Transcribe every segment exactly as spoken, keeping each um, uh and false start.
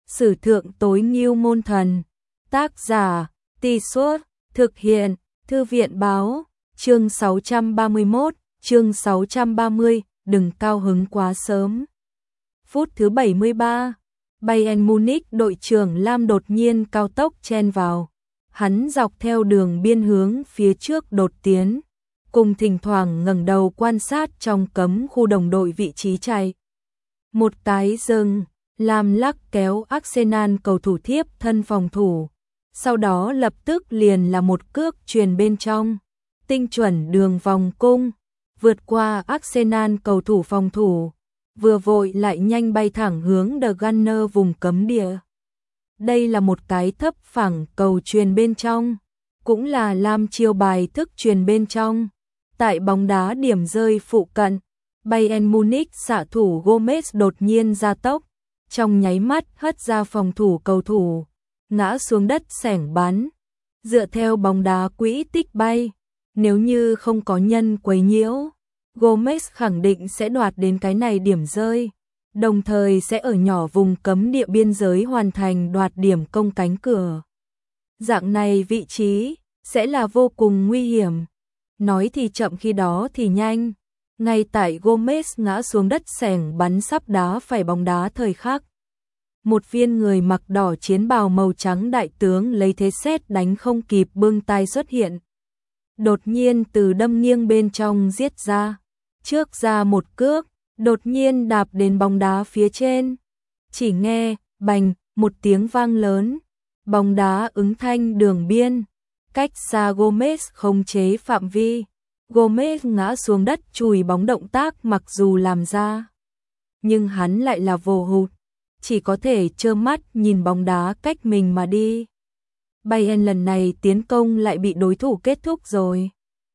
Sử thượng tối ngưu môn thần. Tác giả, Tì Suốt, thực hiện, Thư viện báo, chương sáu trăm ba mươi mốt, chương sáu trăm ba mươi, đừng cao hứng quá sớm. Phút thứ bảy mươi ba, Bayern Munich đội trưởng Lam đột nhiên cao tốc chen vào. Hắn dọc theo đường biên hướng phía trước đột tiến, cùng thỉnh thoảng ngẩng đầu quan sát trong cấm khu đồng đội vị trí chạy. Một cái dừng, Lam lắc kéo Arsenal cầu thủ thiếp thân phòng thủ, sau đó lập tức liền là một cước truyền bên trong, tinh chuẩn đường vòng cung, vượt qua Arsenal cầu thủ phòng thủ, vừa vội lại nhanh bay thẳng hướng The Gunner vùng cấm địa. Đây là một cái thấp phẳng cầu truyền bên trong, cũng là Lam chiêu bài thức truyền bên trong. Tại bóng đá điểm rơi phụ cận, Bayern Munich xạ thủ Gomez đột nhiên ra tốc, trong nháy mắt hất ra phòng thủ cầu thủ, ngã xuống đất xẻng bắn. Dựa theo bóng đá quỹ tích bay, nếu như không có nhân quấy nhiễu, Gomez khẳng định sẽ đoạt đến cái này điểm rơi, đồng thời sẽ ở nhỏ vùng cấm địa biên giới hoàn thành đoạt điểm công cánh cửa. Dạng này vị trí sẽ là vô cùng nguy hiểm. Nói thì chậm khi đó thì nhanh. Ngay tại Gomez ngã xuống đất xẻng bắn sắp đá phải bóng đá thời khắc, một viên người mặc đỏ chiến bào màu trắng đại tướng lấy thế sét đánh không kịp bưng tay xuất hiện. Đột nhiên từ đâm nghiêng bên trong giết ra, trước ra một cước, đột nhiên đạp đến bóng đá phía trên. Chỉ nghe, bành, một tiếng vang lớn, bóng đá ứng thanh đường biên, cách xa Gomez khống chế phạm vi. Gomez ngã xuống đất chùi bóng động tác mặc dù làm ra, nhưng hắn lại là vô hụt, chỉ có thể trơ mắt nhìn bóng đá cách mình mà đi. Bayern lần này tiến công lại bị đối thủ kết thúc rồi.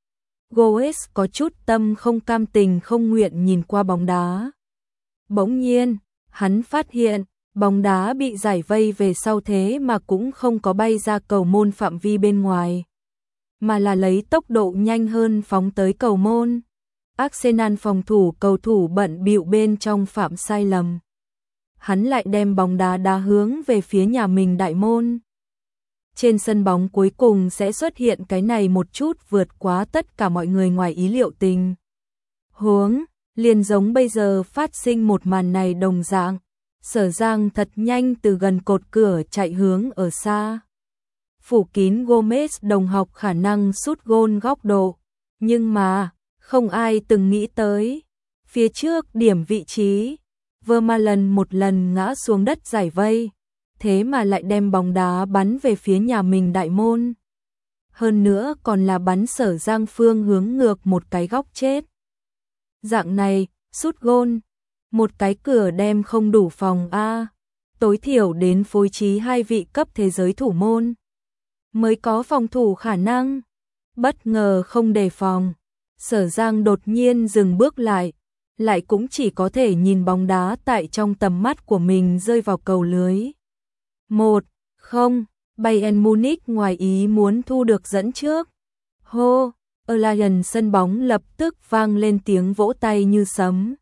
Gomez có chút tâm không cam tình không nguyện nhìn qua bóng đá. Bỗng nhiên, hắn phát hiện, bóng đá bị giải vây về sau thế mà cũng không có bay ra cầu môn phạm vi bên ngoài, mà là lấy tốc độ nhanh hơn phóng tới cầu môn. Arsenal phòng thủ cầu thủ bận bịu bên trong phạm sai lầm. Hắn lại đem bóng đá đá hướng về phía nhà mình đại môn. Trên sân bóng cuối cùng sẽ xuất hiện cái này một chút vượt quá tất cả mọi người ngoài ý liệu tình huống, liền giống bây giờ phát sinh một màn này đồng dạng. Sở Giang thật nhanh từ gần cột cửa chạy hướng ở xa, phủ kín Gomez đồng học khả năng sút gôn góc độ, nhưng mà không ai từng nghĩ tới phía trước điểm vị trí Vermaelen một lần ngã xuống đất giải vây, thế mà lại đem bóng đá bắn về phía nhà mình đại môn, hơn nữa còn là bắn Sở Giang phương hướng ngược một cái góc chết. Dạng này sút gôn, một cái cửa đem không đủ phòng a, tối thiểu đến phối trí hai vị cấp thế giới thủ môn mới có phòng thủ khả năng. Bất ngờ không đề phòng, Sở Giang đột nhiên dừng bước lại, lại cũng chỉ có thể nhìn bóng đá tại trong tầm mắt của mình rơi vào cầu lưới. Một không, Bayern Munich ngoài ý muốn thu được dẫn trước. Hô, Allianz sân bóng lập tức vang lên tiếng vỗ tay như sấm.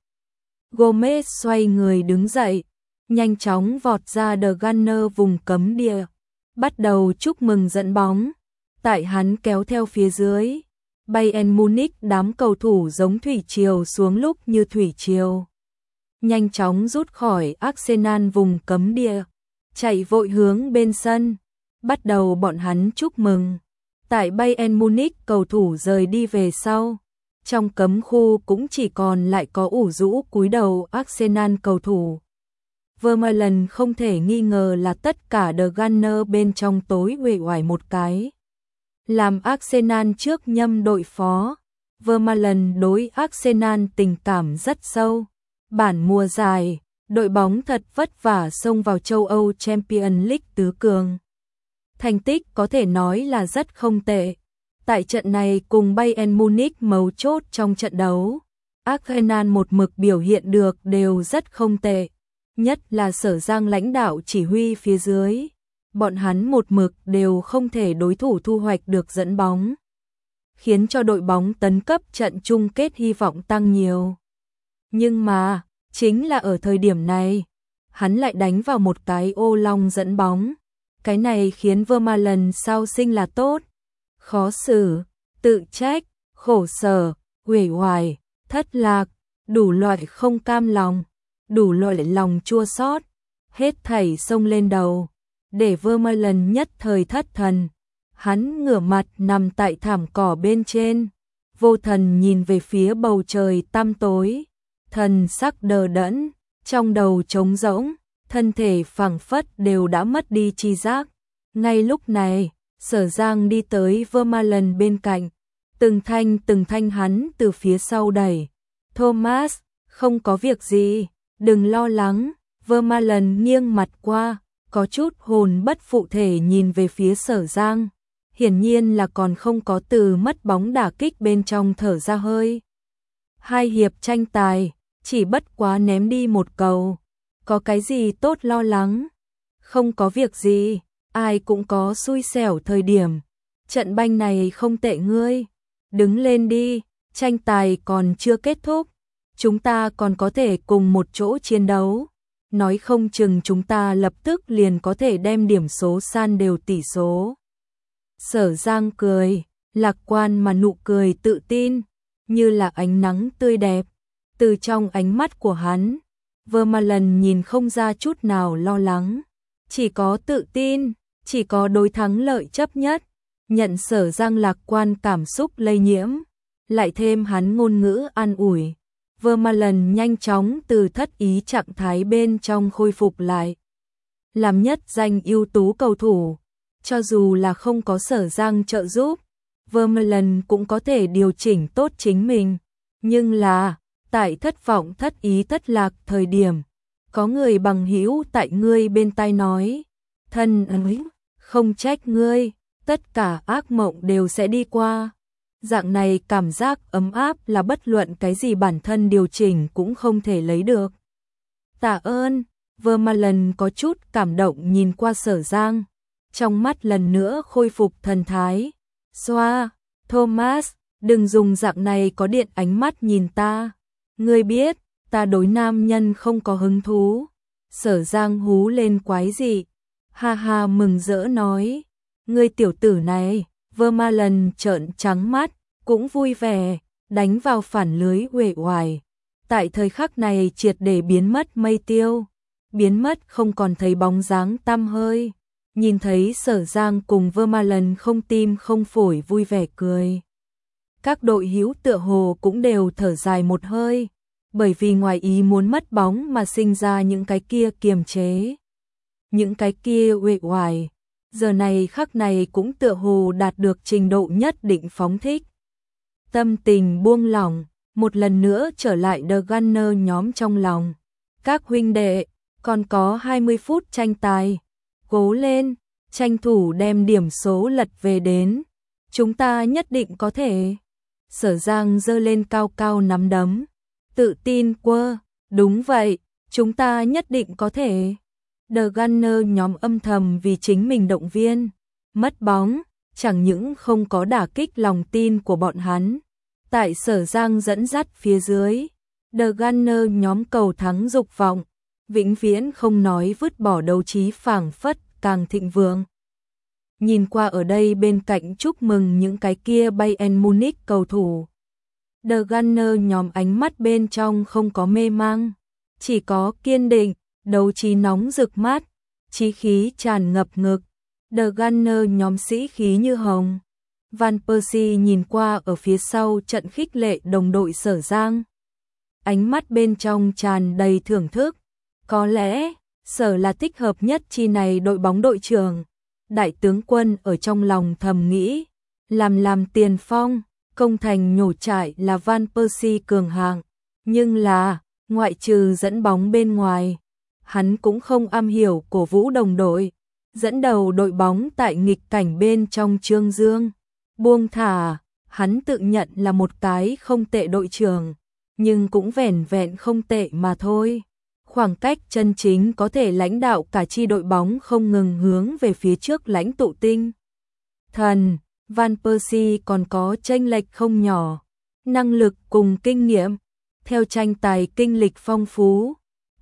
Gomez xoay người đứng dậy, nhanh chóng vọt ra The Gunner vùng cấm địa, bắt đầu chúc mừng dẫn bóng. Tại hắn kéo theo phía dưới, Bayern Munich đám cầu thủ giống thủy triều xuống lúc như thủy triều, nhanh chóng rút khỏi Arsenal vùng cấm địa, chạy vội hướng bên sân, bắt đầu bọn hắn chúc mừng. Tại Bayern Munich cầu thủ rời đi về sau, trong cấm khu cũng chỉ còn lại có ủ rũ cúi đầu Arsenal cầu thủ. Vermaelen không thể nghi ngờ là tất cả The Gunner bên trong tối uể oải một cái. Làm Arsenal trước nhâm đội phó, Vermaelen đối Arsenal tình cảm rất sâu. Bản mùa dài, đội bóng thật vất vả xông vào châu Âu Champions League tứ cường. Thành tích có thể nói là rất không tệ. Tại trận này cùng Bayern Munich mấu chốt trong trận đấu, Arsenal một mực biểu hiện được đều rất không tệ. Nhất là Sở Giang lãnh đạo chỉ huy phía dưới, bọn hắn một mực đều không thể đối thủ thu hoạch được dẫn bóng, khiến cho đội bóng tấn cấp trận chung kết hy vọng tăng nhiều. Nhưng mà, chính là ở thời điểm này, hắn lại đánh vào một cái ô long dẫn bóng. Cái này khiến Vermaelen sau sinh là tốt, khó xử, tự trách, khổ sở, uể oải, thất lạc, đủ loại không cam lòng, đủ loại lòng chua xót, hết thảy xông lên đầu, để Vermaelen nhất thời thất thần. Hắn ngửa mặt nằm tại thảm cỏ bên trên, vô thần nhìn về phía bầu trời tăm tối, thần sắc đờ đẫn, trong đầu trống rỗng, thân thể phảng phất đều đã mất đi tri giác. Ngay lúc này, Sở Giang đi tới Vermaelen bên cạnh, từng thanh từng thanh hắn từ phía sau đẩy. Thomas, không có việc gì, đừng lo lắng. Vermaelen nghiêng mặt qua, có chút hồn bất phụ thể nhìn về phía Sở Giang. Hiển nhiên là còn không có từ mất bóng đả kích bên trong thở ra hơi. Hai hiệp tranh tài, chỉ bất quá ném đi một cầu. Có cái gì tốt lo lắng? Không có việc gì, ai cũng có xui xẻo thời điểm. Trận banh này không tệ ngươi. Đứng lên đi, tranh tài còn chưa kết thúc. Chúng ta còn có thể cùng một chỗ chiến đấu. Nói không chừng chúng ta lập tức liền có thể đem điểm số san đều tỷ số. Sở Giang cười, lạc quan mà nụ cười tự tin, như là ánh nắng tươi đẹp. Từ trong ánh mắt của hắn, Vermaelen nhìn không ra chút nào lo lắng. Chỉ có tự tin, chỉ có đối thắng lợi chấp nhất. Nhận Sở Giang lạc quan cảm xúc lây nhiễm, lại thêm hắn ngôn ngữ an ủi. Vermaelen nhanh chóng từ thất ý trạng thái bên trong khôi phục lại. Làm nhất danh ưu tú cầu thủ, cho dù là không có Sở Giang trợ giúp, Vermaelen cũng có thể điều chỉnh tốt chính mình. Nhưng là, tại thất vọng thất ý thất lạc thời điểm, có người bằng hữu tại ngươi bên tai nói, thân ơi, không trách ngươi, tất cả ác mộng đều sẽ đi qua. Dạng này cảm giác ấm áp là bất luận cái gì bản thân điều chỉnh cũng không thể lấy được. Tạ ơn, Vermaelen có chút cảm động nhìn qua Sở Giang, trong mắt lần nữa khôi phục thần thái. Xoa, Thomas, đừng dùng dạng này có điện ánh mắt nhìn ta. Ngươi biết, ta đối nam nhân không có hứng thú. Sở Giang hú lên quái dị, ha ha mừng rỡ nói. Ngươi tiểu tử này, Vermaelen trợn trắng mắt, cũng vui vẻ, đánh vào phản lưới uể oải. Tại thời khắc này triệt để biến mất mây tiêu, biến mất không còn thấy bóng dáng tăm hơi. Nhìn thấy Sở Giang cùng Vermaelen không tim không phổi vui vẻ cười. Các đội hữu tựa hồ cũng đều thở dài một hơi, bởi vì ngoài ý muốn mất bóng mà sinh ra những cái kia kiềm chế. Những cái kia uể oải, giờ này khắc này cũng tựa hồ đạt được trình độ nhất định phóng thích. Tâm tình buông lỏng, một lần nữa trở lại The Gunner nhóm trong lòng. Các huynh đệ, còn có hai mươi phút tranh tài. Cố lên, tranh thủ đem điểm số lật về đến. Chúng ta nhất định có thể. Sở Giang giơ lên cao cao nắm đấm. Tự tin quơ, đúng vậy, chúng ta nhất định có thể. The Gunner nhóm âm thầm vì chính mình động viên. Mất bóng, chẳng những không có đả kích lòng tin của bọn hắn. Tại Sở Giang dẫn dắt phía dưới, The Gunner nhóm cầu thắng dục vọng, vĩnh viễn không nói vứt bỏ đấu trí phảng phất càng thịnh vượng. Nhìn qua ở đây bên cạnh chúc mừng những cái kia Bayern Munich cầu thủ. The Gunner nhóm ánh mắt bên trong không có mê mang, chỉ có kiên định, đấu trí nóng rực mắt, chí khí tràn ngập ngực. The Gunner nhóm sĩ khí như hồng. Van Persie nhìn qua ở phía sau trận khích lệ đồng đội Sở Giang. Ánh mắt bên trong tràn đầy thưởng thức. Có lẽ, Sở là thích hợp nhất chi này đội bóng đội trưởng. Đại tướng quân ở trong lòng thầm nghĩ. Làm làm tiền phong, công thành nhổ trại là Van Persie cường hạng. Nhưng là, ngoại trừ dẫn bóng bên ngoài, hắn cũng không am hiểu cổ vũ đồng đội. Dẫn đầu đội bóng tại nghịch cảnh bên trong Trương Dương. Buông thả, hắn tự nhận là một cái không tệ đội trưởng, nhưng cũng vẻn vẹn không tệ mà thôi. Khoảng cách chân chính có thể lãnh đạo cả chi đội bóng không ngừng hướng về phía trước lãnh tụ tinh. Thần, Van Persie còn có chênh lệch không nhỏ, năng lực cùng kinh nghiệm, theo tranh tài kinh lịch phong phú,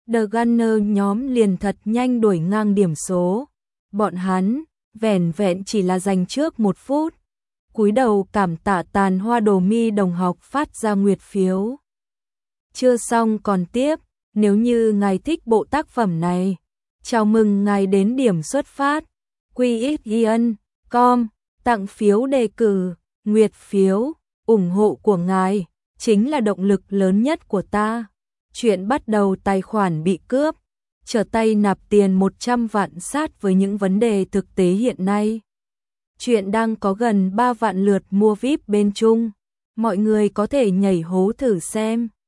The Gunner nhóm liền thật nhanh đuổi ngang điểm số. Bọn hắn, vẻn vẹn chỉ là giành trước một phút. Cúi đầu cảm tạ Tàn Hoa Đồ Mi đồng học phát ra nguyệt phiếu. Chưa xong còn tiếp, nếu như ngài thích bộ tác phẩm này, chào mừng ngài đến điểm xuất phát. quy ích ion chấm com, tặng phiếu đề cử, nguyệt phiếu, ủng hộ của ngài chính là động lực lớn nhất của ta. Chuyện bắt đầu tài khoản bị cướp, trở tay nạp tiền một trăm vạn sát với những vấn đề thực tế hiện nay. Chuyện đang có gần ba vạn lượt mua víp bên Trung, mọi người có thể nhảy hố thử xem.